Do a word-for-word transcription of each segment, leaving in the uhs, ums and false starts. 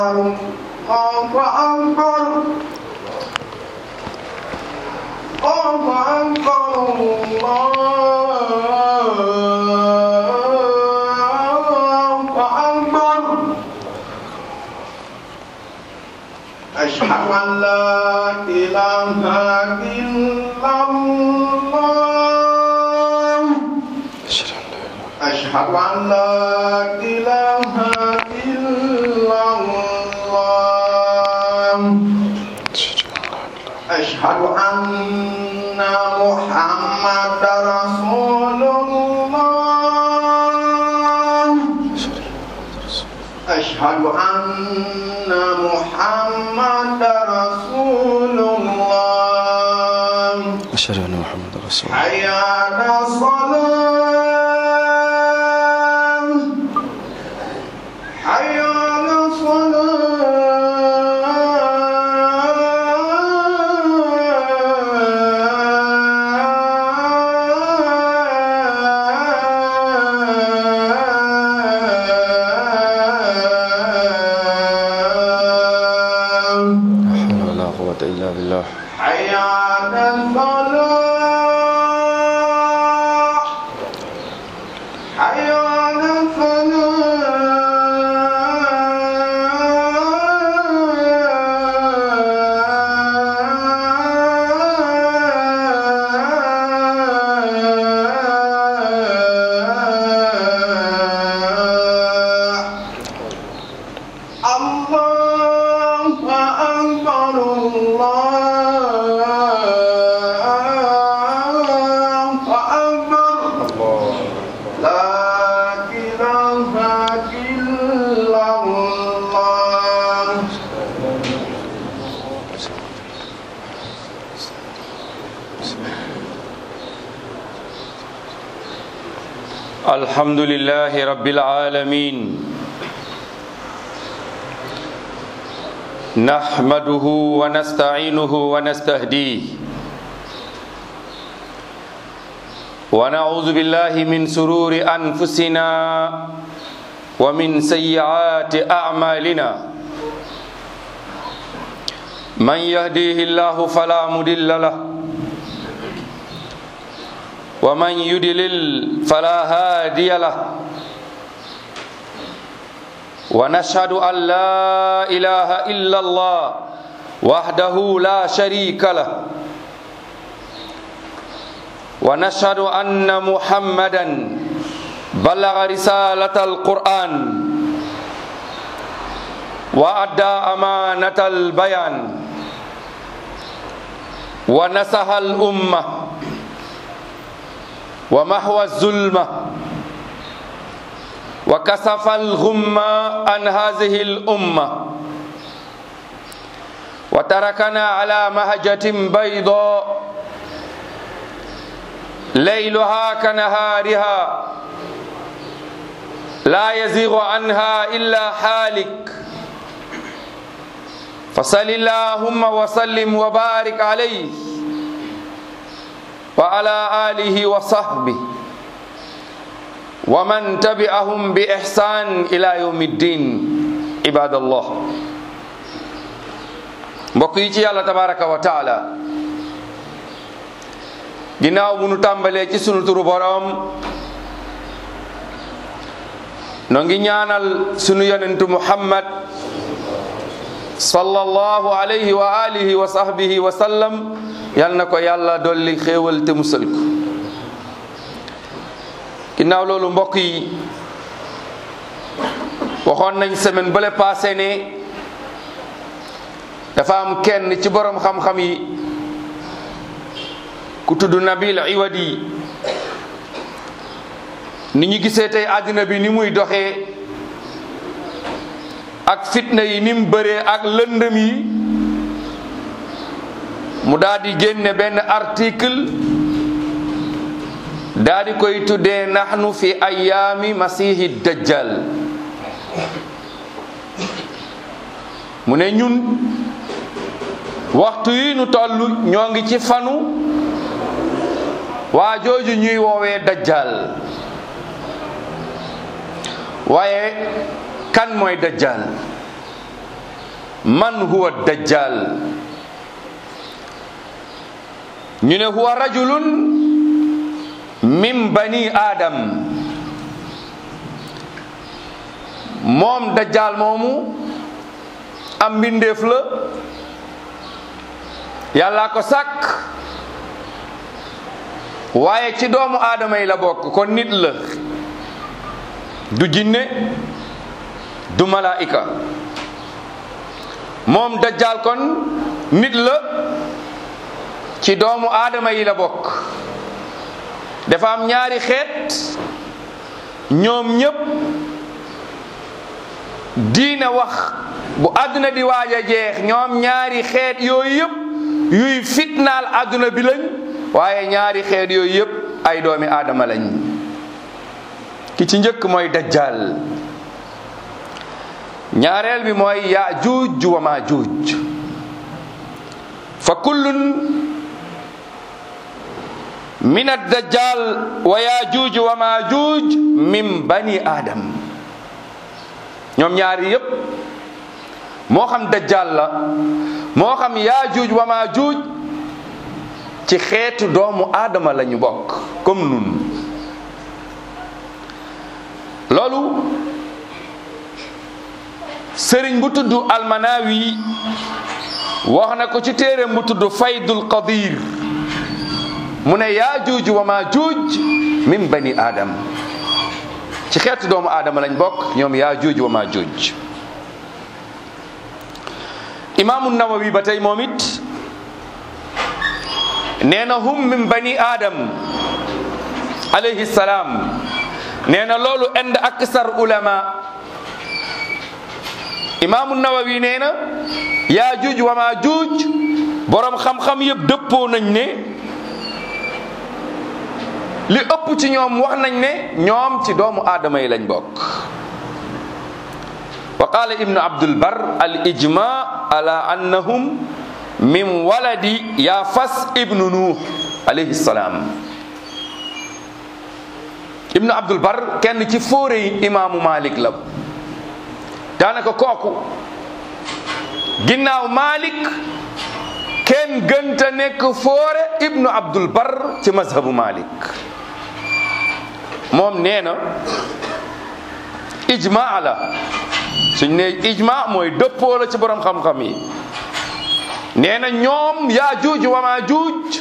الله أكبر الله أكبر الله أكبر أشهد أن لا إله إلا الله أشهد أن لا إله إلا الله أشهد أن محمدا رسول الله أشهد أن محمدا رسول الله أشهد أن محمدا رسول الله حي على الصلاة حي على إلا بالله حي على الفلاح حي على الفلاح الله أكبر الحمد لله رب العالمين نحمده ونستعينه ونستهديه ونعوذ بالله من سرور أنفسنا ومن سيئات أعمالنا من يهديه الله فلا مضل له ومن يضلل فلا هادي له ونشهد أن لا إله إلا الله وحده لا شريك له ونشهد أن محمدا بلغ رسالة القرآن وأدى أمانة البيان ونصح الأمة ومحو الظلمة وكشف الغمة عن هذه الأمة وتركنا على مهجة بيضاء ليلها كنهارها لا يزيغ عنها إلا حالك فصل اللهم وسلم وبارك عليه وعلى آله وصحبه ومن تبعهم بإحسان إلى يوم الدين عباد الله mbokk yi ci yàlla tabaraka wa taala ginnaaw bu nu tàmbalee ci sunu turu boroom noo ngi ñaanal sunu yonentu Muhammad sallallahu alayhi wa alihi wa sahbihi wa sallam yal na ko yàlla dolli xéewal te musal ko ginnaaw loolu mbokk yi waxoon nañ semaine bële passé ne dafa am kenn ci borom xam-xam yi ku tudd Nabil Iwadi ni ñu gisee tey àddina bi ni muy doxee ak fitna yi ni mu bëree ak lëndëm yi mu daal di génne benn article daal di koy tuddee nahnu fi ayaami masihi dajjal mu ne ñun waxtu yi nu toll ñoo ngi ci fanu waa jooju ñuy woowee dajjal waaye kan mooy dajjal man huwa dajjal ñu ne huwa rajulun min bani adam moom dajjal moomu am mbindeef la yàlla ko sàkk waaye ci doomu aadama yi la bokk kon nit la du jinne du malaika moom dajjal kon nit la ci doomu aadama yi la bokk dafa am ñaari xeet ñoom ñépp diine wax bu àdduna di waaj a jeex ñoom ñaari xeet yooyu yépp yuy fitnaal àdduna bi lañ waaye ñaari xeet yooyu yépp ay doomi aadama lañ ki ci njëkk mooy dajjal ñaareel bi mooy yaajuuj wa maajuuj fa kullun min ad-dajjal wa yaajuuj wa maajuuj min bani adam ñoom ñaari yépp moo xam dajjal la moo xam yaajuuj wa maajuuj ci xeetu doomu aadama lañu bokk comme nun loolu sëriñ bu tudd almanawi wax na ko ci téereem bu tudd faydul qadir mu ne yaajuuj wa maajuuj min bani adam ci xeetu doomu aadama lañ bokk ñoom yaajuuj wa maajuuj imaamu nawawi ba tey moom it nee na hum min bani adam alayhi salaam nee na loolu ind aksar ulama imaamu nawawi nee na yaajuuj wa maajuuj borom xam-xam yëpp dëppoo nañ ne li ëpp ci ñoom wax nañ ne ñoom ci doomu aadama yi lañ bokk wa qaala ibnu abdul bar al ijma ala annahum min waladi yaafas ibnu nuux alayhi salaam ibnu abdul bar kenn ci fóore yi imaamu malik la daanaka kooku ginnaaw malik kenn gënta nekk fóore ibnu abdul bar ci mazhabu malik moom nee na ijma la suñ ne ijma mooy dëppoo la ci borom xam-xam yi nee na ñoom yaajuuj wa maajuuj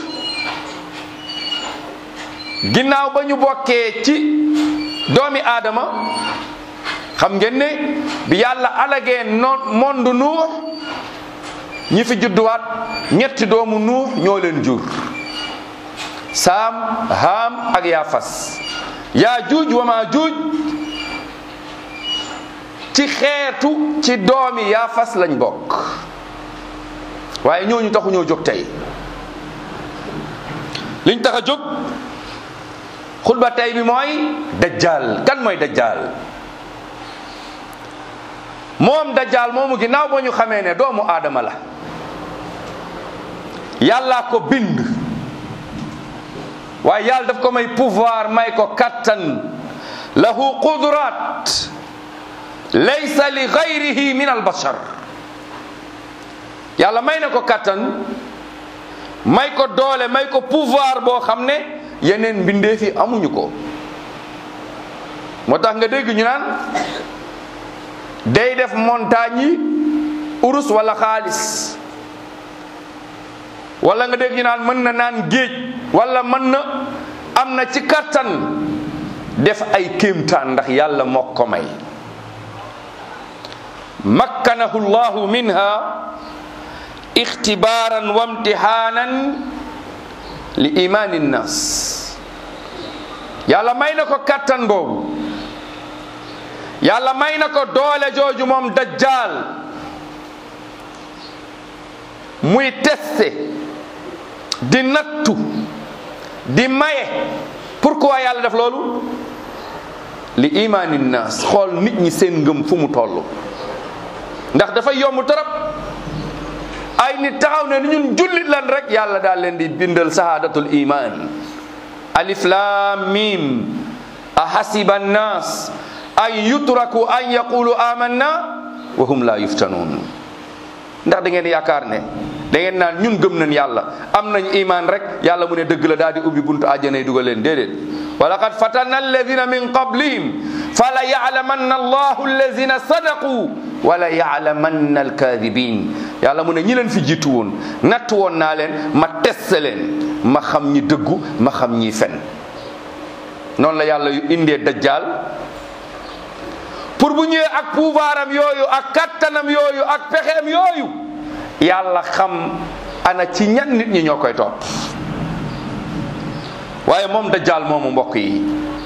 ginnaaw ba ñu bokkee ci doomi aadama xam ngeen ne bi yàlla alagee noon monde nuux ñi fi judduwaat ñetti doomu nuux ñoo leen jur saam haam ak yaafas yaajuuj wa maajuuj ci xeetu ci doomi yaafas lañ bokk waaye ñooñu taxu ñoo jóg tey liñ tax a jóg xutba tey bi mooy dajjal kan mooy dajjal moom dajjal moomu ginnaaw boo ñu xamee ne doomu aadama la yàllaa ko bind waaye yàlla daf ko may pouvoir may ko kattan lahu qudurat laysa li gayrihi min albashar yàlla may na ko kattan may ko doole may ko pouvoir boo xam ne yeneen mbindeef yi amuñu ko moo tax nga dégg ñu naan day def montagne yi urus wala xaalis wala nga dégg ñu naan mën na naan géej wala mën na am na ci kattan def ay kéemtaan ndax yàlla moo ko may makkanahu llahu minha ixtibaaran wa imtihaanan li imaani nnaas yàlla may na ko kattan boobu yàlla may na ko doole jooju moom dajjal muy teste di nattu di maye pourquoi yàlla def loolu li imaani nnaas xool nit ñi seen ngëm fu mu toll ndax dafa yomb torop ay nit taxaw ne ñun jullit lan rek yàlla daal leen di bindal sahadatul iman alif lam mim ahasiba nnas an yutraku an yaqulu amanna wa hum la yuftanun ndax da ngeen yaakaar ne da ngeen naan ñun gëm nañ yàlla am nañ iman rek yàlla mu ne dëgg la daal di ubbi buntu àjjana yi dugal leen déedéet wa laqad fatanna alladina min qablihim fala ya'lamanna allahu alladina sadaqu wala ya'lamanna alkadibin yàlla mu ne ñi leen fi jiitu woon natt woon naa leen ma teste leen ma xam ñi dëggu ma xam ñi fen noonu la yàlla yu indee dajjal pour bu ñëwee ak pouvoir am yooyu ak kattanam yooyu ak pexeem yooyu yàlla xam ana ci ñan nit ñi ñoo koy topp waaye moom dajjal moomu mbokk yi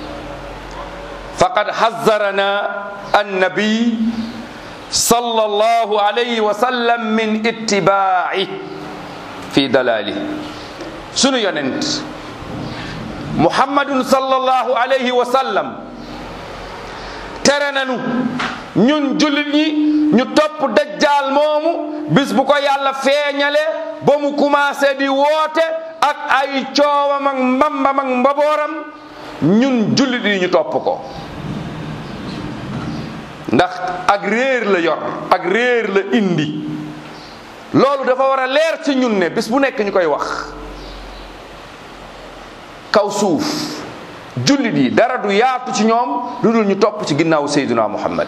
faqad hazzarana annabi sallallahu alayhi wa sallam min ittibaa'i fi dalali sunu yonent muhammadun sallallahu alayhi wa sallam tere nanu ñun jullit ñi ñu topp dajjal moomu bis bu ko yàlla feeñale ba mu commencé di woote ak ay coowam ak mbambam ak mbabooram ñun jullit yi ñu topp ko ndax ak réer la yor ak réer la indi loolu dafa war a leer ci ñun ne bis bu nekk ñu koy wax kaw suuf jullit yi dara du yaatu ci ñoom lu dul ñu topp ci ginnaaw Seydina Muhammad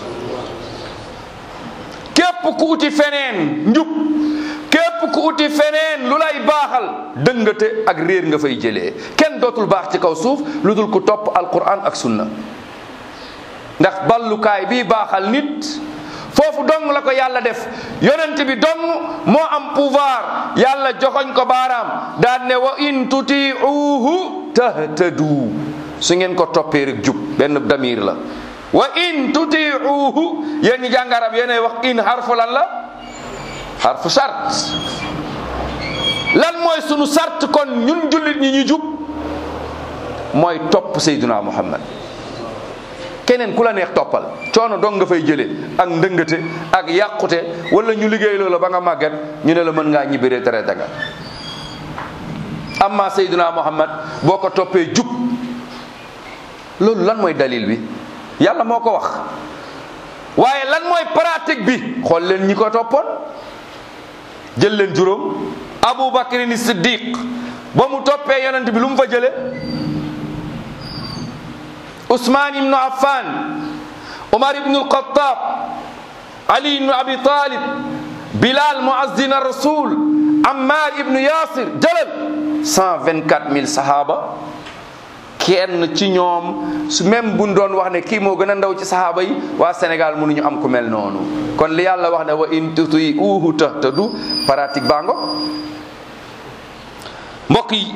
képp ku uti feneen njub képp ku uti feneen lu lay baaxal dëngate ak réer nga fay jëlee kenn dootul baax ci kaw suuf lu dul ku topp alquran ak sunna ndax ballukaay bii baaxal nit foofu dong la ko yàlla def yonent bi dong moo am pouvoir yàlla joxoñ ko baaraam daan ne wa in tuti'uhu tahtadu su ngeen ko toppee rek jub benn damir la wa in tuti'uhu yéen ñi jàng arab yéenay wax in harfu lan la harfu sart lan mooy sunu sart kon ñun jullit ñi ñu jub mooy topp Seydina Muhammad keneen ku la neex toppal coono dong nga fay jëlee ak ndëngate ak yàqute wala ñu liggéey loola ba nga màgget ñu ne la mën ngaa ñibbi retraite nga amma Seydina Muhammad boo ko toppee jub loolu lan mooy dalil bi yàlla moo ko wax waaye lan mooy pratique bi xool leen ñi ko toppoon jël leen juróom Abu Bakr ni Siddiq ba mu toppee yonent bi lu mu fa jële Usman ibnu Affan Umar ibnu al-Khattab Ali ibnu Abi Talib Bilal muazzin ar-Rasul Ammar ibnu Yasir jëlal cent vingt-quatre mille sahaba kenn ci ñoom su même buñ doon wax ne kii moo gën a ndaw ci sahaba yi waa Sénégal mënuñu am ku mel noonu kon li yàlla wax ne wa in tuti'uhu tahtadu pratique bango mbokk yi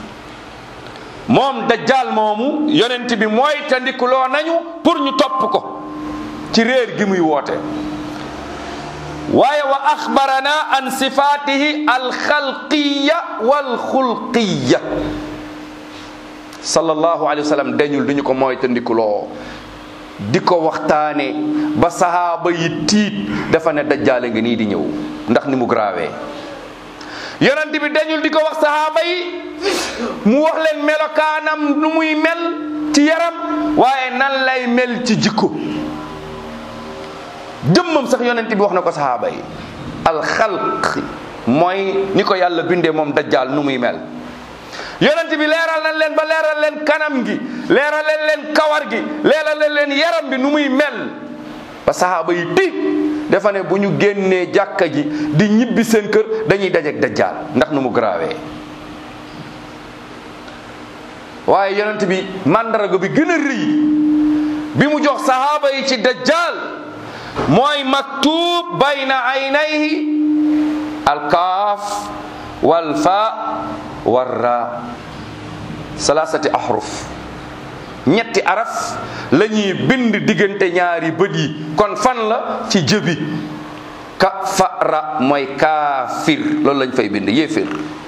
moom dajjal moomu yonent bi mooy tandikuloo nañu pour ñu topp ko ci réer gi muy woote waaye wa axbarana an sifatihi alxalqiya walxulqiya sallallahu alayhi wa sallam dañul duñu ko mooy tandikuloo di ko waxtaane ba sahaaba yi tiit dafa ne dajjal ngi nii di ñëw ndax ni mu gravé yonent bi dañul di ko wax sahaaba yi mu wax leen melokaanam nu muy mel ci yaram waaye nan lay mel ci jikko jëmmam sax yonent bi wax na ko sahaaba yi alxalq mooy ni ko yàlla bindee moom dajjal nu muy mel yonent bi leeral nañ leen ba leeral leen kanam gi leeral leen leen kawar gi leeral leen leen yaram bi nu muy mel ba sahaaba yi tiit dafa ne bu ñu génnee jàkka ji di ñibbi seen kër dañuy dajeek dajjal ndax nu mu grawee waaye yonent bi mandarga bi gën a rëy bi mu jox sahaaba yi ci dajjal mooy maktub bayna aynayhi alkaaf walfa warra salasati ahruf ñetti araf la ñuy bind diggante ñaari bët yi kon fan la ci jëbi kafara mooy kaafir loolu lañ fay bind yéeféer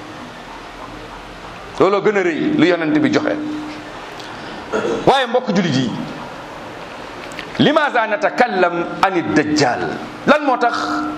looloo gën a rëy lu yonent bi joxe waaye mbokk jullit yi limaza natakallam ani dajjal lan moo tax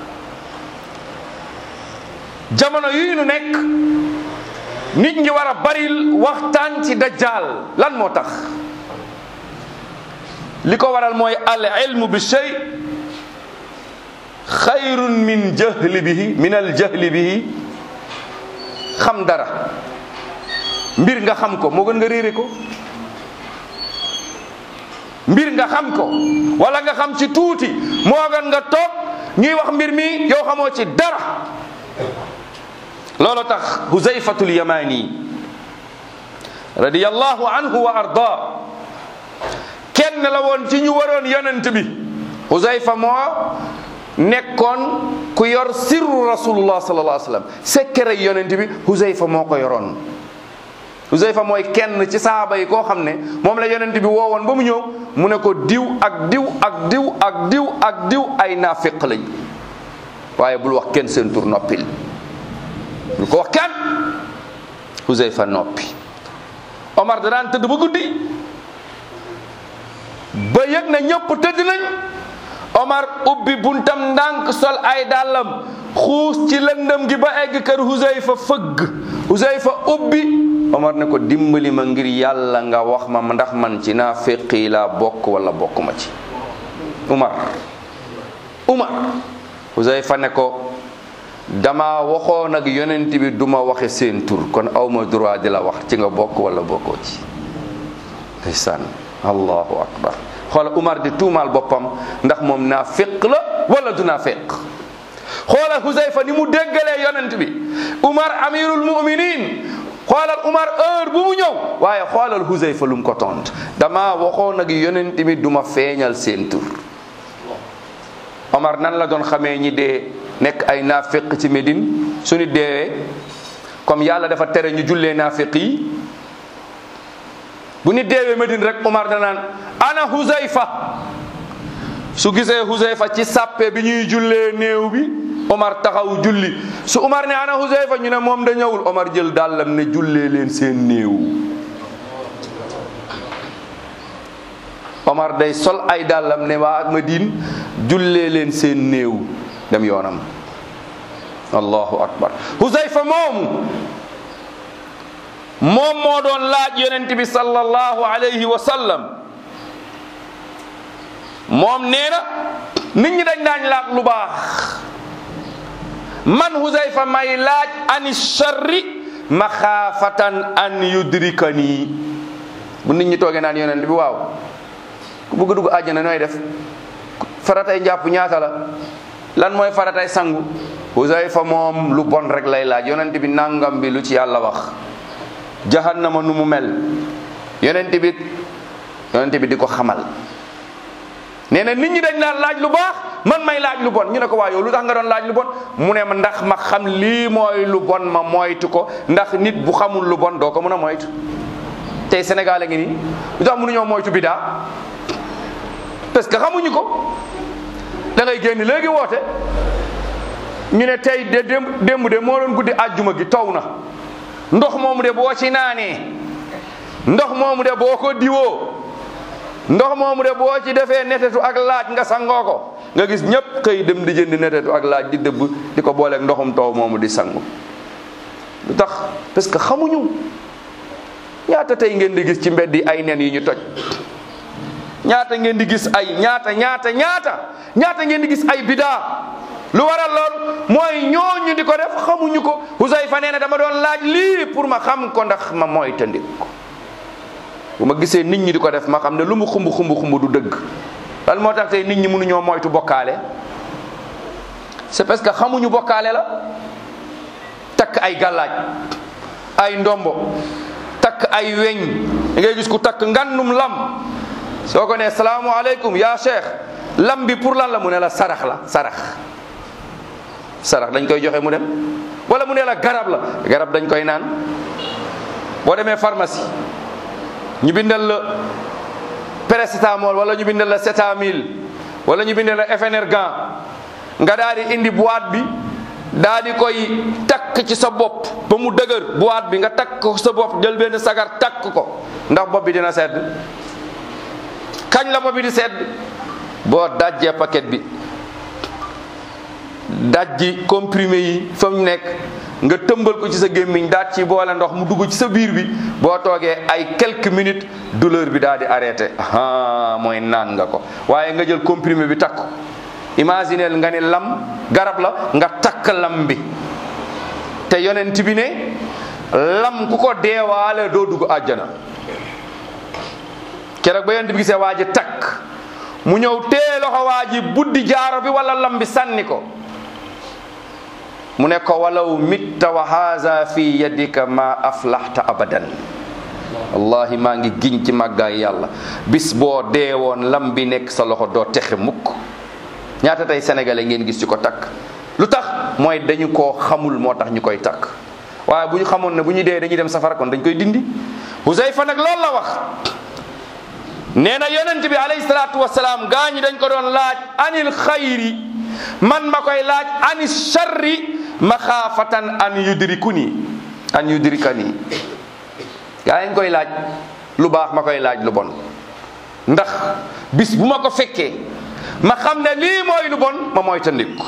jamono yi ñu nekk nit ñi war a baril waxtaan ci dajjal lan moo tax li ko waral mooy al ilmu bi shay xayrun min jahli bihi min al jahli bihi. xam dara mbir nga xam ko moo gën nga réere ko. mbir nga xam ko wala nga xam ci tuuti moo gën nga toog ñuy wax mbir mi yow xamoo ci dara. loolu tax Huzayfatul Yamani radiyallahu anhu wa arda kenn la woon ci ñu waroon yonent bi. Huzayfa moo nekkoon ku yor sirru rasulullah sallallahu alayhi wa sallam secret yonent bi Huzayfa moo ko yoroon. Huzayfa mooy kenn ci saaba yi koo xam ne moom la yonent bi woowoon ba mu ñëw mu ne ko diw ak diw ak diw ak diw ak diw ay naafiq lañ waaye bul wax kenn seen tur noppil bul ko wax kenn. Huzayfa noppi. Omar da daan tëdd ba guddi ba yëg na ñëpp tëdd nañ Omar ubbi buntam ndànk sol ay dàllam xuus ci lëndëm gi ba egg kër Huzayfa fëgg. Huzayfa ubbi Omar ne ko dimbali ma ngir yàlla nga wax ma ndax man ci naafiq yi laa bokk wala bokk ma ci. Umar Umar Huzayfa ne ko dama waxoon ak yonent bi duma waxe seen tur kon awma droit di la wax ci nga bokk wala bokkoo ci. ndeysaan allahu akbar xoola Umar di tuumaal boppam ndax moom naafiq la wala du naafiq. xoolal Huzayfa ni mu déggalee yonent bi. Umar amirul mu'minin xoolal Umar heure bu mu ñëw waaye xoolal Huzayfa lu mu ko tont dama waxoon ak yonent bi duma feeñal seen tur. Omar nan la doon xamee ñi dee nekk ay naafiq ci Médine suñu deewee comme yàlla dafa tere ñu jullee naafiq yi bu ñu deewee Médine rek Omar danaan ana Huzayfa. su gisee Huzayfa ci sàppe bi ñuy jullee néew bi Omar taxaw julli su Omar ne ana Huzayfa ñu ne moom da ñëwul Omar jël dàllam ne jullee leen seen néew. Omar day sol ay dàllam ne waa Madine jullee leen seen néew dem yoonam. allahu akbar. Huzayfa moomu moom moo doon laaj yonent bi sallallahu alayhi wa sallam moom nee na nit ñi dañ daañ laaj lu baax man Huzayfa may laaj ani sharri maxaafatan an yudrikani. bu nit ñi toogee naan yonent bi waaw ku bëgg dugg àjjana nooy def faratay njàpp ñaata la lan mooy faratay sangu. Huzayfa moom lu bon rek lay laaj yonent bi nangam bi lu ci yàlla wax jahannama nu mu mel yonent bi yonent bi di ko xamal. nee na nit ñi dañ daan laaj lu baax man may laaj lu bon ñu ne ko waa yow lu tax nga doon laaj lu bon mu ne ma ndax ma xam lii mooy lu bon ma moytu ko ndax nit bu xamul lu bon doo ko mën a moytu. tey Sénégal a ngi nii lu tax mënuñoo moytu bidaa parce que xamuñu ko. da ngay génn léegi woote ñu ne tey de démb de moo doon guddi àjjuma gi taw na ndox moomu de boo ci naanee ndox moomu de boo ko diwoo ndox moomu de boo ci defee netetu ak laaj nga sangoo ko nga gis ñëpp xëy dem di jënd netetu ak laaj di dëbb di ko booleeg ndoxum taw moomu di sangu. lu tax parce que xamuñu. ñaata tey ngeen di gis ci mbedd yi ay nen yi ñu toj ñaata ngeen di gis ay ñaata ñaata ñaata ñaata ngeen di gis ay bidaa. lu waral lool mooy ñooñu di ko def xamuñu ko. Huzayfa nee na dama doon laaj lii pour ma xam ko ndax ma mooy tëndik ko bu ma gisee nit ñi di ko def ma xam ne lu mu xumb xumb xumb du dëgg. lan moo tax tey nit ñi mënuñoo moytu bokkaale c'est parce que xamuñu bokkaale la. takk ay gàllaaj ay ndombo takk ay weñ da ngay gis ku takk ngannum lam soo ko ne salaamualeykum yaa cheikh lam bi pour lan la mu ne la sarax la sarax sarax dañ koy joxe mu dem wala mu ne la garab la garab dañ koy naan. boo demee pharmacie ñu bindal la paracétamol wala ñu bindal la Cetamil wala ñu bindal la Efenergan nga daal di indi boîte bi daal di koy takk ci sa bopp ba mu dëgër boîte bi nga takk ko sa bopp jël benn sagar takk ko ndax bopp bi dina sedd. kañ la bopp bi di sedd boo dajjee paquet bi dajji comprimé yi fa mu nekk nga tëmbal ko ci sa gémmiñ daat ci boole ndox mu dugg ci sa biir bi boo toogee ay quelques minutes douleur bi daal di arrêté ah mooy naan nga ko. waaye nga jël comprimé bi takk imagineel nga ne lam garab la nga takk lam bi te yonent bi ne lam ku ko deewaale doo dugg àjjana. keroog ba yonent bi gisee waa ji takk mu ñëw tee loxo waa ji buddi jaaro bi wala lam bi sànni ko mu ne ko walaw mitta wa haza fi yadika ma aflahta abadan. wallahi maa ngi giñ ci màggaay yàlla bis boo deewoon lam bi nekk sa loxo doo texe mukk. ñaata tey sénégalais ngeen gis ci ko takk lu tax mooy dañu koo xamul moo tax ñu koy takk waaye bu ñu xamoon ne bu ñu dee dañuy dem safara kon dañ koy dindi. Huzayfa nag loolu la wax nee na yonent bi alayhi salaatu wasalaam gaa ñi dañ ko doon laaj anil xayri man ma koy laaj ani sharri maxaafatan an yudrikuni an yudrikani gaa yi ñu koy laaj lu baax ma koy laaj lu bon ndax bis bu ma ko fekkee ma xam ne lii mooy lu bon ma mooy tandiku.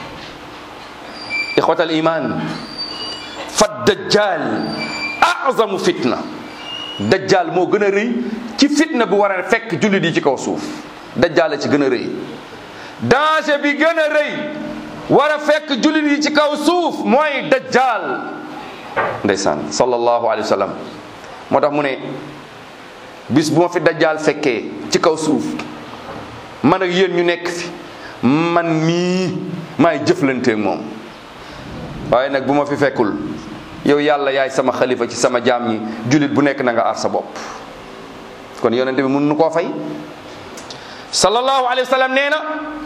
ixwatal iman fa dajjal azamu fitna. dajjal moo gën a rëy ci fitna bu war a fekk jullit yi ci kaw suuf. dajjal la ci gën a rëy danger bi gën a rëy war a fekk jullit yi ci kaw suuf mooy dajjal. ndeysaan sallallahu alayhi wa sallam moo tax mu ne bis bu ma fi dajjal fekkee ci kaw suuf man ak yéen ñu nekk fi man mii maay jëflanteeg moom waaye nag bu ma fi fekkul yow yàlla yaay sama xalifa ci sama jaam ñi jullit bu nekk na nga aar sa bopp. kon yonente bi mun nu koo fay sallallahu alayhi wa sallam nee na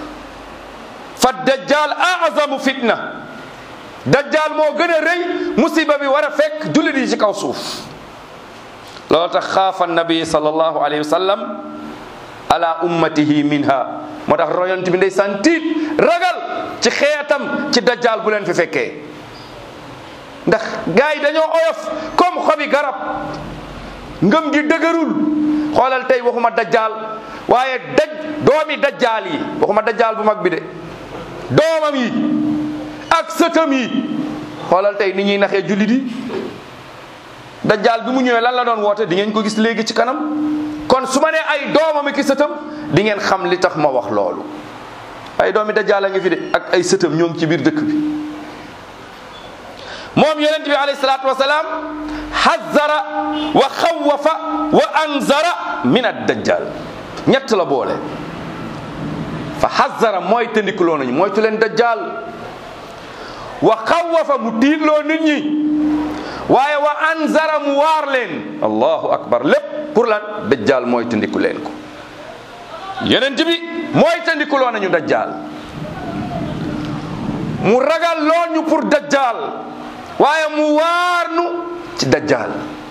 fa dajjal azamu fitna. dajjal moo gën a rëy musiba bi war a fekk jullit yi ci kaw suuf. loolu tax xaafa nabi sallallahu alayhi wa sallam ala ummatihi minha moo tax royant bi ndeysaan tiit ragal ci xeetam ci dajjal bu leen fi fekkee ndax gars yi dañoo oyof comme xobi garab ngëm gi dëgërul. xoolal tey waxuma dajjal waaye daj doomi dajjal yi waxuma dajjal bu mag bi de doomam yi ak sëtam yi xoolal tey ni ñuy naxee jullit yi. dajjal bi mu ñëwee lan la doon woote di ngeen ko gis léegi ci kanam kon su ma nee ay doomam ki sëtam di ngeen xam li tax ma wax loolu. ay doomi dajjal a ngi fi de ak ay sëtam ñoo ngi ci biir dëkk bi. moom yonent bi alayhi salaatu wasalaam hazzara wa xawafa wa anzara min ad-dajjal ñett la boole. fa hazzara mooy tëndikuloo nañu mooy tu leen dajjal wa xawafa mu tiitloo nit ñi waaye wa anzara mu waar leen. allahu akbar lépp pour lan dajjal mooy tëndiku leen ko. yonent bi mooy tëndikuloo nañu dajjal mu ragal loon ñu pour dajjal waaye mu waar nu ci dajjal.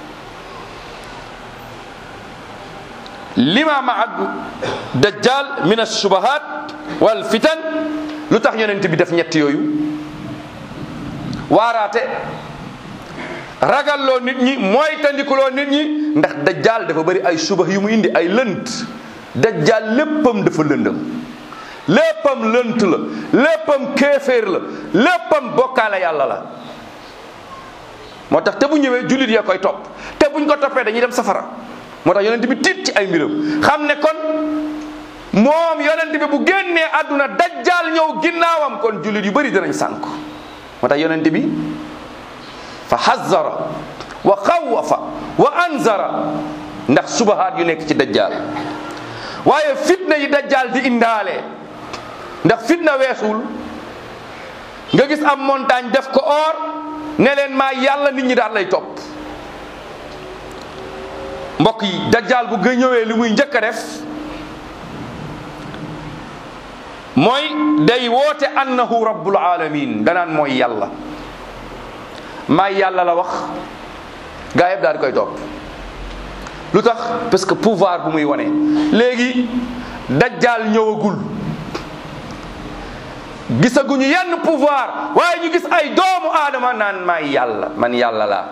lima ma'a dajjal min ash-shubahat wal fitan. lu tax yonent bi def ñett yooyu waaraate ragalloo nit ñi mooy tandikuloo nit ñi ndax dajjal dafa bëri ay subah yu mu indi ay lënt. dajjal léppam dafa lëndëm léppam lënt la léppam kéeféer la léppam bokkaale yàlla la. moo tax te bu ñëwee jullit ya koy topp te buñ ko toppee dañuy dem safara. moo tax yonent bi tiit ci ay mbiram xam ne kon moom yonent bi bu génnee àdduna dajjal ñëw ginnaawam kon jullit yu bëri danañ sànk. moo tax yonent bi fa hazzara wa xawafa wa anzara ndax subahaat yu nekk ci dajjal waaye fitna yi dajjal di indaale ndax fitna weesul nga gis am montagne def ko or ne leen maa yàlla nit ñi daal lay topp. mbokk yi dajjal bu gën ñëwee li muy njëkk a def mooy day woote annahu rabbul alamin danaan mooy yàlla maa yàlla la wax gaa yëpp daal di koy topp. lu tax parce que pouvoir bu muy wane léegi dajjal ñëwagul gisaguñu yenn pouvoir waaye ñu gis ay doomu aadama naan maay yàlla man yàlla laa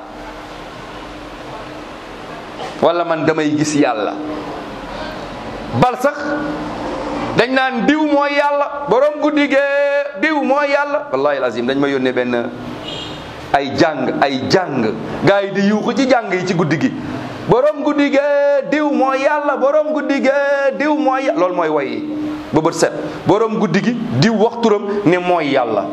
wala man damay gis yàlla bal sax dañ naan diw mooy yàlla borom guddi gee diw mooy yàlla wallahi alazim dañ ma yónnee benn ay jàng ay jàng gaa yi di yuuxu ci jàng yi ci guddi gi borom guddi gee diw mooy yàlla borom guddi gee diw mooy yàlla loolu mooy woy ba bët set borom guddi gi di wax turam ne mooy yàlla.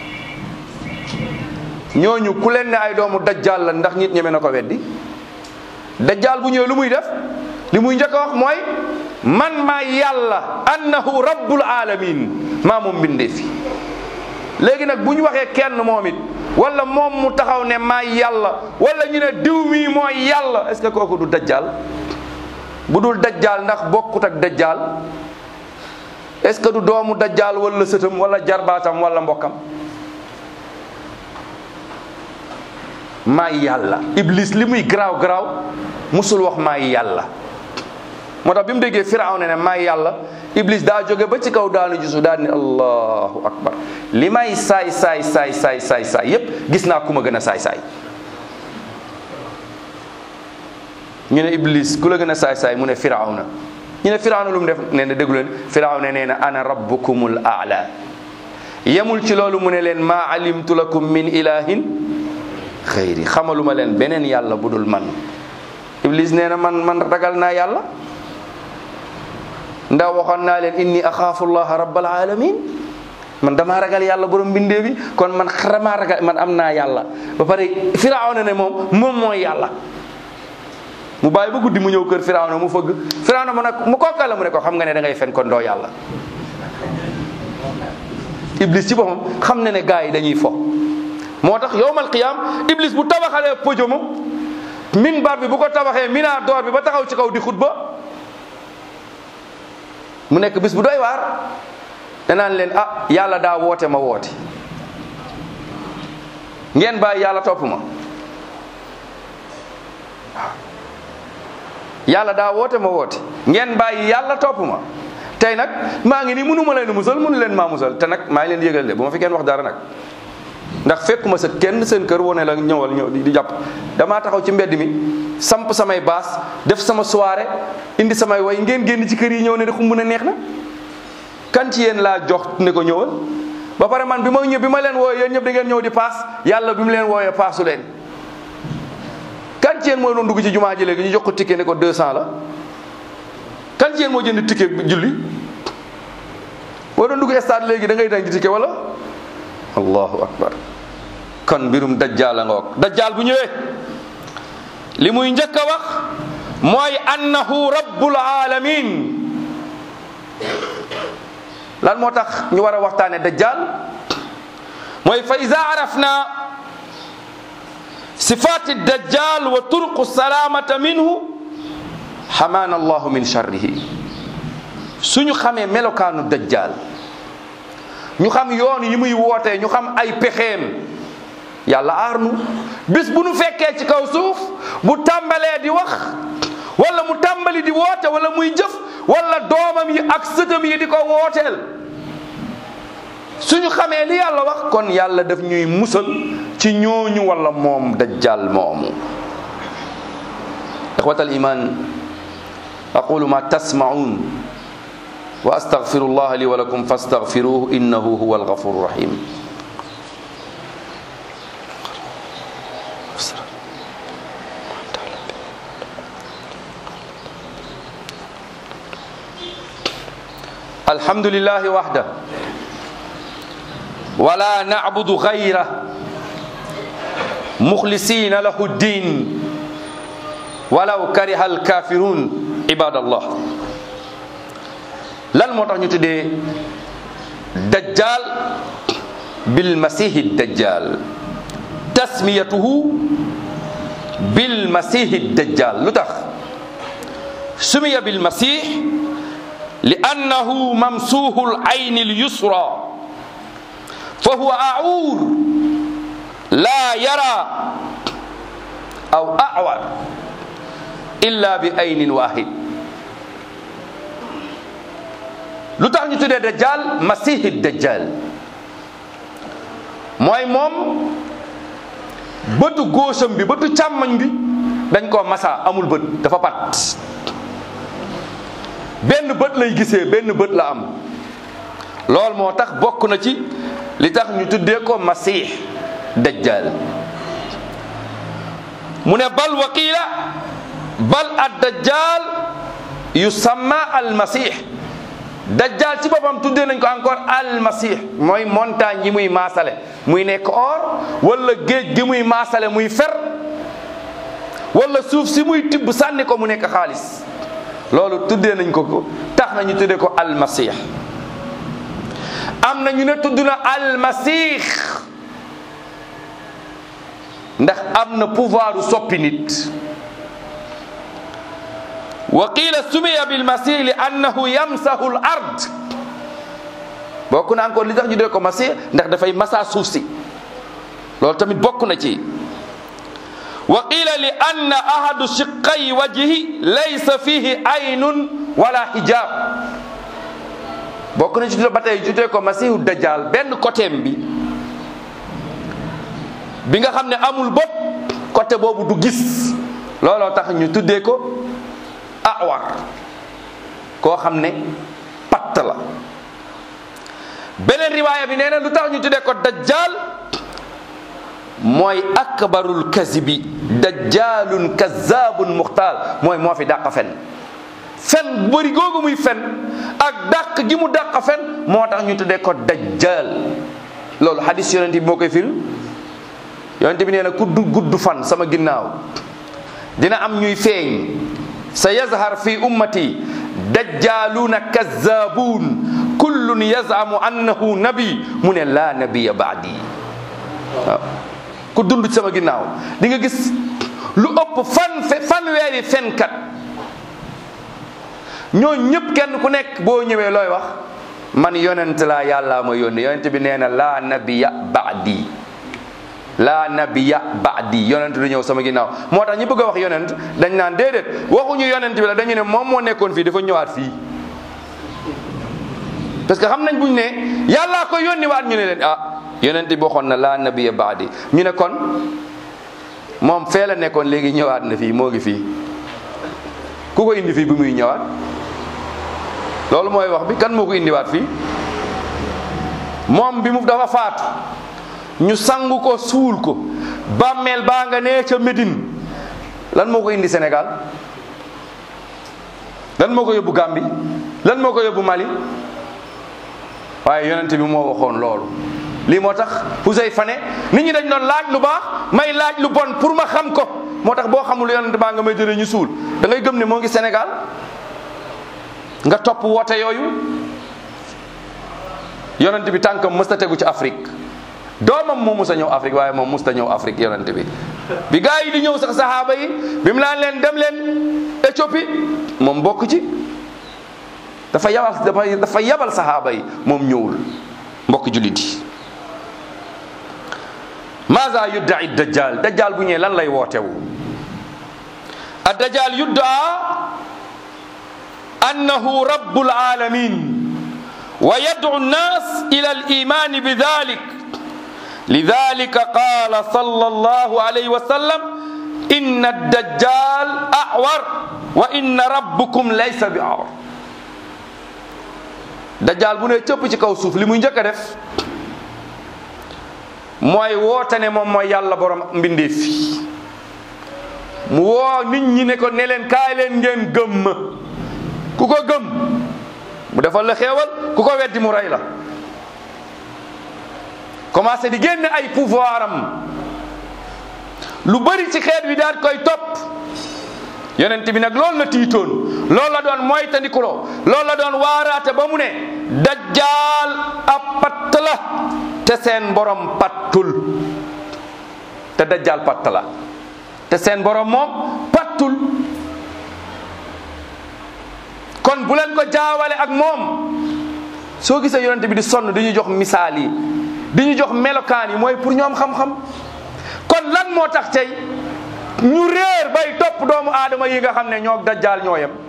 ñooñu ku leen ne ay doomu dajjal la ndax nit ñeme na ko weddi? dajjal bu ñëwee lu muy def li muy njëkk a wax mooy man maa yàlla annahu rabbul alamin maa moom mbindee fi. léegi nag bu ñu waxee kenn moom it wala moom mu taxaw ne maa yàlla wala ñu ne diw mii mooy yàlla est-ce que kooku du dajjal? bu dul dajjal ndax bokkut ak dajjal? est-ce que du doomu dajjal wala sëtam wala jarbaatam wala mbokkam? maay yàlla. Iblis li muy garaaw garaaw musul wax maay yàlla. moo tax bi mu déggee Firawna ne maay yàlla Iblis daa jóge ba ci kaw daanu gisu daal ni allahu akbar li may saay saay saay saay saay saay yépp gis naa ku ma gën a saay saay. ñu ne Iblis ku la gën a saay saay mu ne Firawna. ñu ne Firawna lu mu def nee na déglu leen Firawna nee na ana rabbukumul aala. yemul ci loolu mu ne leen maa alimtu lakum min ilahin xayri xamaluma leen beneen yàlla bu dul man. Iblis nee na man man ragal naa yàlla ndax waxoon naa leen inni axaafu llaha rabbal alamin man damaa ragal yàlla borom mbindee bi kon man xaramaa ragal man am naa yàlla ba pare Firawna ne moom moom mooy yàlla. mu bàyyi ba guddi mu ñëw kër Firawna mu fëgg Firawna mu ne mu kookal la mu ne ko xam nga ne da ngay fen kon doo yàlla. Iblis ci boppam xam na ne gars yi dañuy fo moo tax yowmal qiyaam Iblis bu tabaxalee podiumam minbar bi bu ko tabaxee mina door bi ba taxaw ci kaw di xutba mu nekk bis bu doy waar danaan leen ah yàlla daa woote ma woote ngeen bàyyi yàlla topp ma. yàlla daa woote ma woote ngeen bàyyi yàlla topp ma tey nag maa ngi nii mënu ma leen musal mënu leen maa musal te nag maa ngi leen yëgal de bu ma fi kenn wax dara nag ndax fekkuma sa kenn seen kër wone la ñëwal ñëw di jàpp damaa taxaw ci mbedd mi samp samay baas def sama soirée indi samay way ngeen génn ci kër yi ñëw ne de xumb na neex na kan ci yéen laa jox ne ko ñëwal ba pare man bi ma ñëw bi ma leen wooyee yéen ñëpp da ngeen ñëw di paas yàlla bi mu leen wooyee paasu leen kan ci yéen moo doon dugg ci jumaa ji léegi ñu jox ko ticket ne ko deux cents la kan ci yéen moo jënd ticket julli boo doon dugg stade léegi da ngay dañ ci ticket wala allahu akbar kon mbirum dajjal a ngoog dajjal bu ñëwee li muy njëkk a wax mooy annahu rabbul alamin lan moo tax ñu war a waxtaane dajjal mooy fa iza arafna sifati dajjal wa turqu salamata minhu xamaana allahu min sharrihi suñu xamee melokaanu dajjal ñu xam yoon yi muy wootee ñu xam ay pexeem yàlla aar nu bis bu nu fekkee ci kaw suuf bu tàmbalee di wax wala mu tàmbali di woote wala muy jëf wala doomam yi ak sëtam yi di ko wooteel suñu xamee li yàlla wax kon yàlla daf ñuy musal ci ñooñu wala moom dajjal moomu. ixwatal iman aqulu ma tasma'un wa astaghfirullaha li wa lakum fastaghfiruhu innahu huwal ghafurur rahim. alhamdulillahi wahda wala na'budu ghayra mukhlisina lahu ddin walaw kariha alkafirun ibadallah. lan moo tax ñu tuddee dajjal bil masihi dajjal tasmiyatuhu bil masihi dajjal lu tax sumiya bil masih li annahu mamsuhul ayni al yusra fa huwa a'ur la yara aw a'war illa bi aynin wahid. lu tax ñu tuddee dajjal masihi dajjal mooy moom bëtu góosam bi bëtu càmmoñ bi dañ koo masa amul bët dafa pat benn bët lay gisee benn bët la am loolu moo tax bokk na ci li tax ñu tuddee ko masih dajjal. mu ne bal waqiila bal ad dajjal yusamma al masih dajjal ci boppam tuddee nañ ko encore almasih mooy montagne yi muy maasale muy nekk or wala géej gi muy maasale muy fer wala suuf si muy tibb sànni ko mu nekk xaalis loolu tuddee nañ ko ko tax na ñu tuddee ko almasih. am na ñu ne tudd na almasih ndax am na pouvoir u soppi nit. wa qiila sumiya bilmasih li annahu yamsahu l ard bokk na encore li tax ñu dee ko masih ndax dafay masa suuf si loolu tamit bokk na ci. wa qiila li anna ahadu shiqqay wajhi laysa fihi aynun wala hijab bokk na ci ba tey ñu dee ko masihu dajjal benn côtéem bi bi nga xam ne amul bopp côté boobu du gis looloo tax ñu tuddee ko awar koo xam ne patt la. beneen riwaaya bi nee na lu tax ñu tuddee ko dajjal mooy akbarul kazibi dajjalun kazzabun muxtaal mooy moo fi dàq fen fen bëri googu muy fen ak dàq gi mu dàq fen moo tax ñu tuddee ko dajjal. loolu hadis yonent bi moo koy firi yonent bi nee na ku du gudd fan sama ginnaaw dina am ñuy feeñ sa yazhar fi ummati dajjaluna kazzabun kullun yazamu annahu nabi mu ne la nabiya baadi waaw ku dund ci sama ginnaaw di nga gis lu ëpp fan fanweeri fenkat ñoo ñëpp kenn ku nekk boo ñëwee looy wax man yonent laa yàllaa ma yónni yonent bi nee na la nabiya baadi la nabiya baadi yonent du ñëw sama ginnaaw moo tax ñi bëgg a wax yonent dañ naan déedéet waxuñu yonent bi la dañu ne moom moo nekkoon fii dafa ñëwaat fii parce que xam nañ buñ ne yàllaa ko yónni waat ñu ne leen ah yonent bi waxoon na la nabiya baadi ñu ne kon moom fee la nekkoon léegi ñëwaat na fii moo ngi fii ku ko indi fii bi muy ñëwaat loolu mooy wax bi kan moo ko indiwaat fii moom bi mu dafa faatu ñu sangu ko suul ko bàmmeel baa nga nee ca Médine lan moo ko indi Sénégal lan moo ko yóbbu Gambie lan moo ko yóbbu Mali waaye yonent bi moo waxoon loolu. lii moo tax Huzayfa ne nit ñi dañ doon laaj lu baax may laaj lu bon pour ma xam ko moo tax boo xamul yonent baa nga may jëlee ñu suul da ngay gëm ne moo ngi Sénégal nga topp woote yooyu. yonent bi tànkam mësta tegu ci Afrique doomam moo musa ñëw Afrique waaye moom musta ñëw Afrique yonent bi bi gaa yi di ñëw sax sahaaba yi bi mu laan leen dem leen Éthiopie moom bokk ci dafa yabal dafa dafa yabal sahaaba yi moom ñëwul. mbokk jullit yi maza yudda'i dajjal dajjal bu ñëwee lan lay wootewu ad dajjal yuddaa annahu rabbul alamin wa yad'u an-nas ila al-iman bidhalik lidhalika qala sallallahu alayhi wa sallam inna ad-dajjal a'war wa inna rabbukum laysa bi'awar dajjal bu ne cëpp ci kaw suuf li muy njëkk a def mooy woote ne moom mooy yàlla borom mbindeef fi mu woo nit ñi ne ko ne leen kaay leen ngeen gëm ma ku ko gëm mu defal la xéewal ku ko weddi mu rey la commencé di génne ay pouvoir am lu bari ci xeet wi daal koy topp yonent bi nag loolu la tiitoon loolu la doon moytandikuloo loolu la doon waaraate ba mu ne dajjaal ab patt la te seen borom pattul te dajjaal patt la te seen borom moom pattul kon bu leen ko jaawale ak moom soo gisee yonent bi di sonn di ñu jox misaal yi di ñu jox melokaan yi mooy pour ñoom xam-xam kon lan moo tax tey ñu réer bay topp doomu aadama yi nga xam ne ñoo dajjaal ñoo yem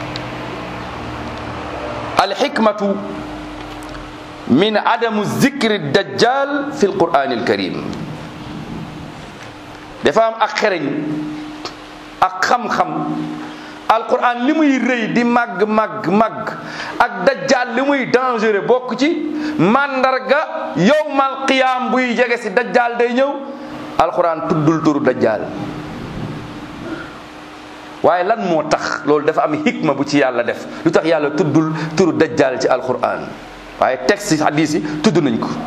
alxikmatu min adamu zikri dajjal fi alquran alkarim dafa am ak xereñ ak xam-xam alquran li muy rëy di màgg màgg màgg ak dajjal li muy dangereux bokk ci mandarga yowmal qiyam buy jege si dajjal day ñëw alquran tuddul turu dajjal waaye lan moo tax loolu dafa am hikma bu ci yàlla def lu tax yàlla tuddul turu dajjal ci alquran waaye texte hadis yi tudd nañ ko.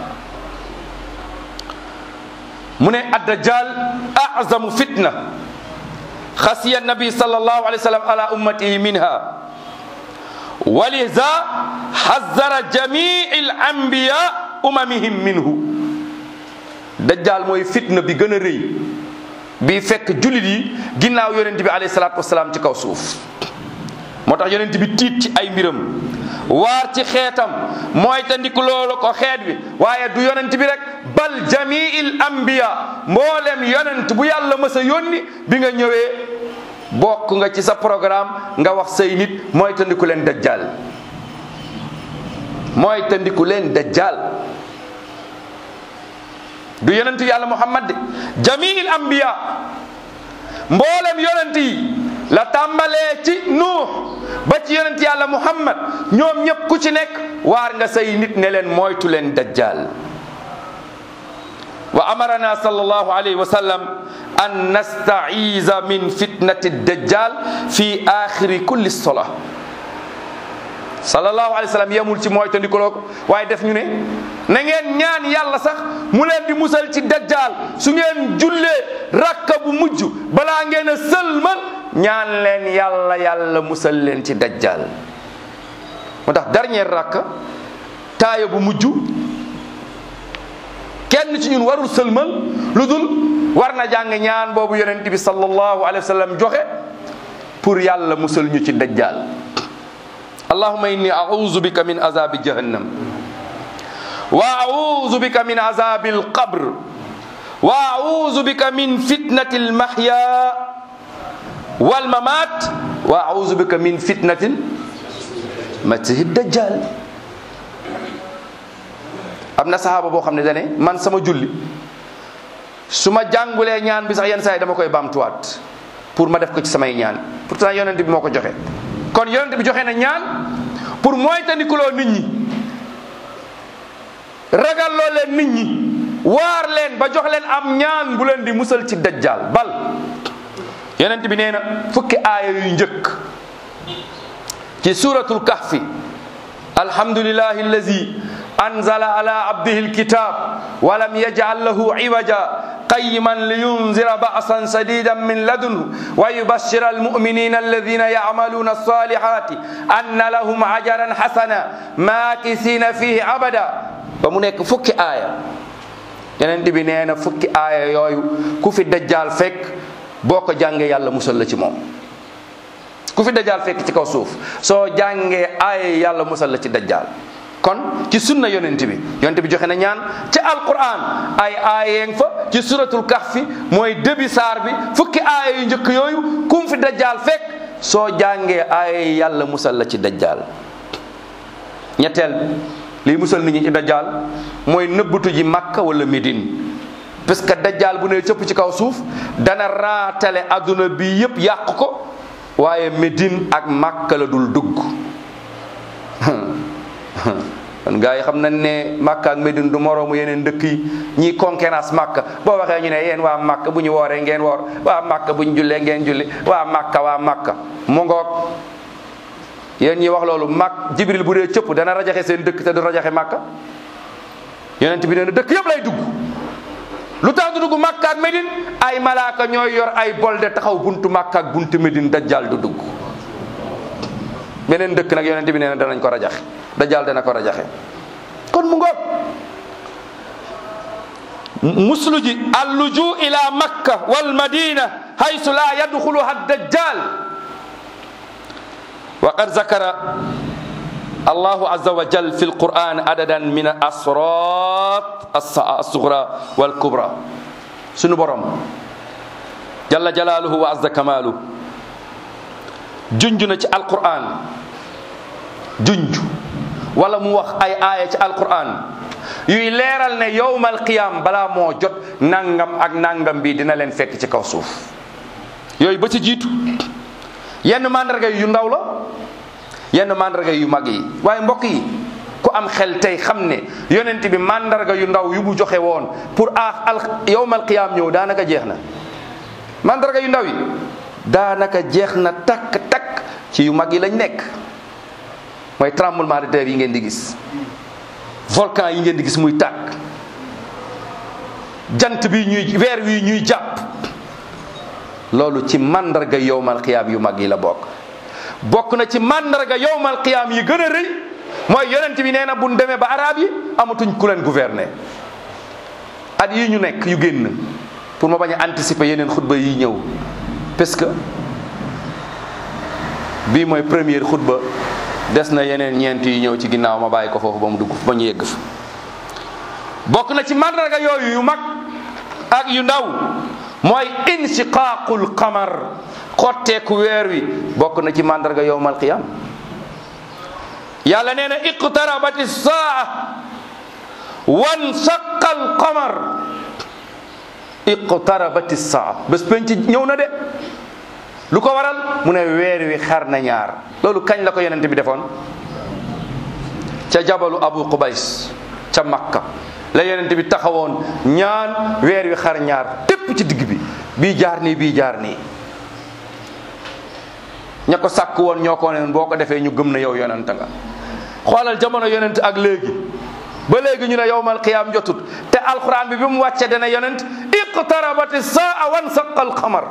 mu ne ad-dajjal a'zamu fitna xasiya nabi sallallahu alayhi wa sallam ala ummatihi minha waliza hazzara jami'il anbiya umamihim minhu. dajjal mooy fitna bi gën a rëy bi fekk jullit yi ginnaaw yonent bi alayhi salaatu wasalaam ci kaw suuf. moo tax yonent bi tiit ci ay mbiram waar ci xeetam mooy te ndiku loolu ko xeet bi waaye du yonent bi rek bal jamiil anbiya mboolem yonent bu yàlla mës a yónni bi nga ñëwee bokk nga ci sa programme nga wax say nit mooy te ndiku leen dajjal mooy te ndiku leen dajjal du yonent yàlla muhammad de jamiil anbiya mboolem yonent yi la tàmbalee ci nuux ba ci yonent yàlla muhammad ñoom ñëpp ku ci nekk waar nga say nit ne leen moytu leen dajjal. wa amarana sallallahu alayhi wa sallam an nasta'iza min fitnati dajjal fi axiri kulli sola. sallallahu alayhi wa sallam yemul ci moytu ndikaloo ko waaye def ñu ne na ngeen ñaan yàlla sax mu leen di musal ci dajjal su ngeen jullee rakka bu mujj balaa ngeen a sëlmal ñaan leen yàlla yàlla musal leen ci dajjal. moo tax dernier rakka taaya bu mujj kenn ci ñun warul sëlmal lu dul war na jàng ñaan boobu yonent bi sallallahu alayhi wa sallam joxe pour yàlla musal ñu ci dajjal. allahumma inni a'udhu bika min azabi jahannam wa a'udhu bika min azabi al-qabr wa a'udhu bika min fitnati al-mahya wal mamat wa a'udhu bika min fitnati masihi dajjal. am na sahaaba boo xam ne dane man sama julli su ma jàngulee ñaan bi sax yenn saa yi dama koy baamtuwaat pour ma def ko ci samay ñaan pourtant yonent bi moo ko joxe. kon yonent bi joxe na ñaan pour moytandikuloo nit ñi ragalloo leen nit ñi waar leen ba jox leen am ñaan bu leen di musal ci dajjal. bal yonent bi nee na fukki aaya yu njëkk ci suratul kahfi alhamdulillahi allazi anzala ala abdihi alkitab wa lam yaj'al lahu iwaja qayyiman liyunzira ba'san sadidan min ladunhu wa yubashshira almu'minina alladhina ya'maluna as-salihati anna lahum ajran hasana makisina fihi abada ba mu nekk fukki aaya. Yonent bi nee na fukki aaya yooyu ku fi dajjal fekk boo ko jàngee yàlla musal la ci moom. ku fi dajjal fekk ci kaw suuf soo jàngee aaya yàlla musal la ci dajjal. kon ci sunna yonent bi yonent bi joxe na ñaan ci alquran ay aayeng fa ci suratul kahfi mooy début saar bi fukki aaya yu njëkk yooyu kum fi dajjal fekk soo jàngee aaya yàlla musal la ci dajjal. ñetteel liy musal nit ñi ci dajjal mooy nëbbatu ji Makka wala Médine parce que dajjal bu ne cëpp ci kaw suuf dana raatale adduna bi yëpp yàq ko waaye Médine ak Makka la dul dugg. kon gars yi xam nañ ne Makka ak Médine du moroomu yeneen dëkk yi ñiy concurrence Makka boo waxee ñu ne yéen waa Makka bu ñu wooree ngeen woor waa Makka bu ñu jullee ngeen julli waa Makka waa Makka mu ngoog yéen ñi wax loolu mak Jibril bu dee cëpp dana rajaxe seen dëkk te du rajaxe Makka yonent bi nee na dëkk yëpp lay dugg. lu tax du dugg Makka ak Médine ay malaaka ñooy yor ay bolde taxaw buntu Makka ak buntu Médine dajjal du dugg. beneen dëkk nag yonent bi nee na danañ ko rajaxe dajjal dana ko rajaxe. kon mu ngoog muslu ji alluju ila makka wal madina haysu la yadxuluha dajjal. wa qad zakara allahu azza wa jal fi alquran adadan min asrat as-sughra wal kubra. sunu borom jalla jalaaluhu wa azza kamaalu junj na ci alquran junj wala mu wax ay aaya ci alquran yuy leeral ne yowmal qiyam balaa moo jot nangam ak nangam bi dina leen fekk ci kaw suuf. yooyu ba ci jiitu yenn mandarga yu ndaw la yenn mandarga yu mag yi waaye mbokk yi ku am xel tey xam ne yonent bi mandarga yu ndaw yu mu joxe woon pour a al yowmal qiyam ñëw daanaka jeex na. mandarga yu ndaw yi daanaka jeex na takk takk ci yu mag yi lañ nekk mooy tremblement de terre yi ngeen di gis volcan yi ngeen di gis muy tàkk jant bi ñuy weer wi ñuy jàpp loolu ci mandarga yowmal qiyaam yu mag yi la bokk bokk na ci mandarga yowmal qiyaam yi gën a rëy mooy yonent bi nee na bu ñu demee ba arab yi amatuñ ku leen gouverner at yi ñu nekk yu génn pour ma bañ a anticiper yeneen xutba yi ñëw parce que bii mooy première xutba des na yeneen ñeent yi ñëw ci ginnaaw ma bàyyi ko foofu ba mu dugg ba ñu yegg fa bokk na ci mandarga yooyu yu mag ak yu ndaw mooy inshiqaaqul qamar xotteeku weer wi bokk na ci mandarga yowmal qiyam yàlla nee na iqtarabati saa wanshaqa al qamar iqtarabati saa bés penc ñëw na de lu ko waral mu ne weer wi xar na ñaar loolu kañ la ko yonent bi defoon ca jabalu abu qubays ca makka la yonent bi taxawoon ñaan weer wi xar ñaar tépp ci digg bi bii jaar nii bii jaar nii ña ko sàkk woon ñoo ko neen boo ko defee ñu gëm na yow yonent nga xoolal jamono yonent ak léegi ba léegi ñu ne yowmal qiyaam jotut te alquran bi bi mu wàcce dana yonent iqtarabati saa wansaqa al qamar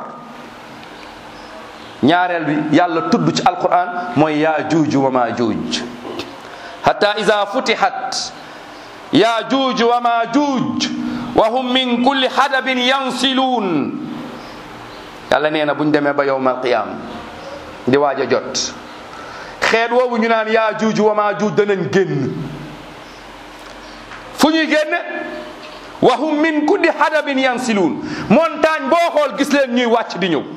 ñaareel bi yàlla tudd ci alquran mooy yaajuuj wa maajuuj hatta iza futihat yaajuuj wa maajuuj wa hum min kulli hadabin yansiluun yàlla nee na bu ñu demee ba yowmal qiyaam di waaj a jot xeet woowu ñu naan yaajuuj wa maajuuj danañ génn fu ñuy génne wa hum min kulli hadabin yansiluun montagne boo xool gis leen ñuy wàcc di ñëw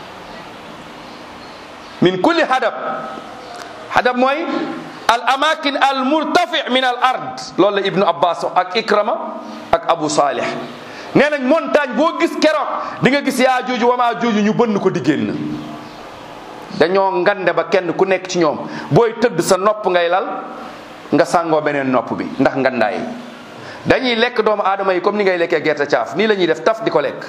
min kulli hadab hadab mooy al amakin al murtafi min al ard loolu la ibnu abbas ak ikrama ak abu salih nee nañ montagne boo gis keroog di nga gis yaajuuj wa maajuuj ñu bënn ko di génn dañoo ngande ba kenn ku nekk ci ñoom booy tëdd sa nopp ngay lal nga sàngoo beneen nopp bi ndax ngandaay dañuy lekk doomu aadama yi comme ni ngay lekkee gerte caaf nii la ñuy def taf di ko lekk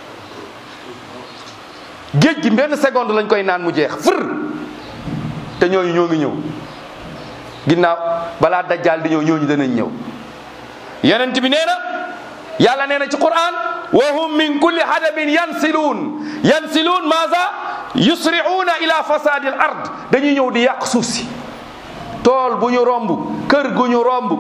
géej gi benn seconde lañ koy naan mu jeex fër te ñooñu ñoo ngi ñëw ginnaaw balaa dajjaal di ñëw ñooñu danañ ñëw yonent bi nee na yàlla nee na ci Qur'an wa hum min kulli hadabin yansiluun yansiluun maaza yusri'uuna ila fasadi al ard dañuy ñëw di yàq suuf si tool bu ñu romb kër gu ñu romb